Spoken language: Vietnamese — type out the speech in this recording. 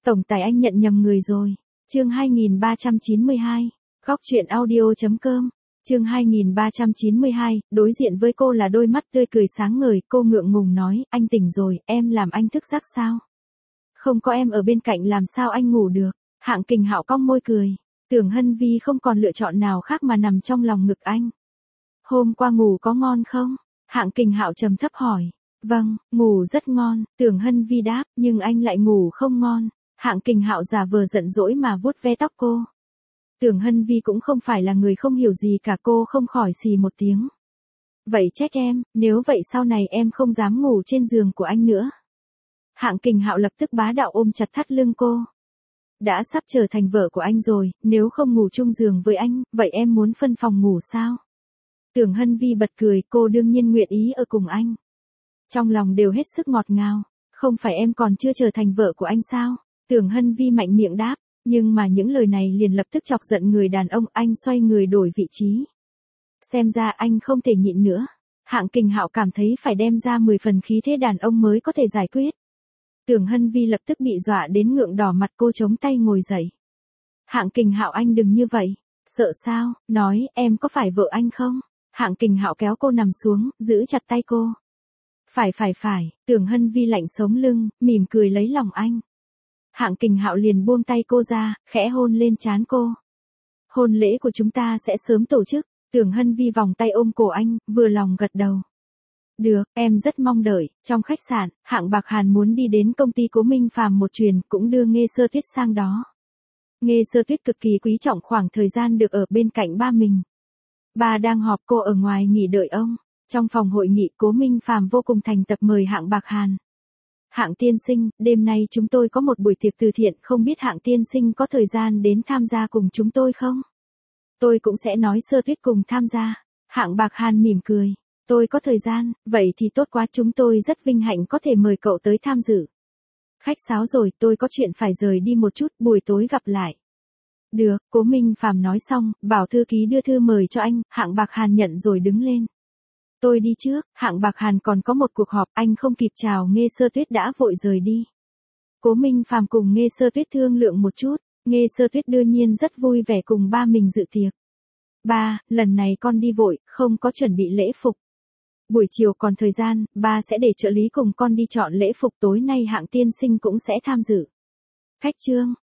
Tổng tài anh nhận nhầm người rồi. Chương 2392. Góc truyện audio.com. Chương 2392, đối diện với cô là đôi mắt tươi cười sáng ngời, cô ngượng ngùng nói, anh tỉnh rồi, em làm anh thức giấc sao? Không có em ở bên cạnh làm sao anh ngủ được? Hạng Kình Hạo cong môi cười. Tưởng Hân Vi không còn lựa chọn nào khác mà nằm trong lòng ngực anh. Hôm qua ngủ có ngon không? Hạng Kình Hạo trầm thấp hỏi. Vâng, ngủ rất ngon, Tưởng Hân Vi đáp, nhưng anh lại ngủ không ngon. Hạng Kình Hạo giả vờ giận dỗi mà vuốt ve tóc cô. Tưởng Hân Vi cũng không phải là người không hiểu gì cả, cô không khỏi xì một tiếng. Vậy trách em, nếu vậy sau này em không dám ngủ trên giường của anh nữa. Hạng Kình Hạo lập tức bá đạo ôm chặt thắt lưng cô. Đã sắp trở thành vợ của anh rồi, nếu không ngủ chung giường với anh, vậy em muốn phân phòng ngủ sao? Tưởng Hân Vi bật cười, cô đương nhiên nguyện ý ở cùng anh. Trong lòng đều hết sức ngọt ngào, không phải em còn chưa trở thành vợ của anh sao? Tưởng Hân Vi mạnh miệng đáp, nhưng mà những lời này liền lập tức chọc giận người đàn ông, anh xoay người đổi vị trí. Xem ra anh không thể nhịn nữa. Hạng Kình Hạo cảm thấy phải đem ra 10 phần khí thế đàn ông mới có thể giải quyết. Tưởng Hân Vi lập tức bị dọa đến ngượng đỏ mặt, cô chống tay ngồi dậy. Hạng Kình Hạo anh đừng như vậy. Sợ sao, nói em có phải vợ anh không? Hạng Kình Hạo kéo cô nằm xuống, giữ chặt tay cô. Phải, Tưởng Hân Vi lạnh sống lưng, mỉm cười lấy lòng anh. Hạng Kình Hạo liền buông tay cô ra, khẽ hôn lên trán cô. Hôn lễ của chúng ta sẽ sớm tổ chức. Tưởng Hân Vi vòng tay ôm cổ anh, vừa lòng gật đầu. Được, em rất mong đợi. Trong khách sạn, Hạng Bạc Hàn muốn đi đến công ty Cố Minh Phàm một chuyến, cũng đưa Nghê Sơ Tuyết sang đó. Nghê Sơ Tuyết cực kỳ quý trọng khoảng thời gian được ở bên cạnh ba mình. Ba đang họp, cô ở ngoài nghỉ đợi ông. Trong phòng hội nghị, Cố Minh Phàm vô cùng thành tập mời Hạng Bạc Hàn. Hạng tiên sinh, đêm nay chúng tôi có một buổi tiệc từ thiện, không biết Hạng tiên sinh có thời gian đến tham gia cùng chúng tôi không? Tôi cũng sẽ nói Sơ Tuyết cùng tham gia. Hạng Bạc Hàn mỉm cười. Tôi có thời gian, vậy thì tốt quá, chúng tôi rất vinh hạnh có thể mời cậu tới tham dự. Khách sáo rồi, tôi có chuyện phải rời đi một chút, buổi tối gặp lại. Được, Cố Minh Phàm nói xong, bảo thư ký đưa thư mời cho anh, Hạng Bạc Hàn nhận rồi đứng lên. Tôi đi trước, Hạng Bạc Hàn còn có một cuộc họp, anh không kịp chào Nghê Sơ Tuyết đã vội rời đi. Cố Minh Phàm cùng Nghê Sơ Tuyết thương lượng một chút, Nghê Sơ Tuyết đương nhiên rất vui vẻ cùng ba mình dự tiệc. Ba, lần này con đi vội, không có chuẩn bị lễ phục. Buổi chiều còn thời gian, ba sẽ để trợ lý cùng con đi chọn lễ phục, tối nay Hạng tiên sinh cũng sẽ tham dự. Khách trương,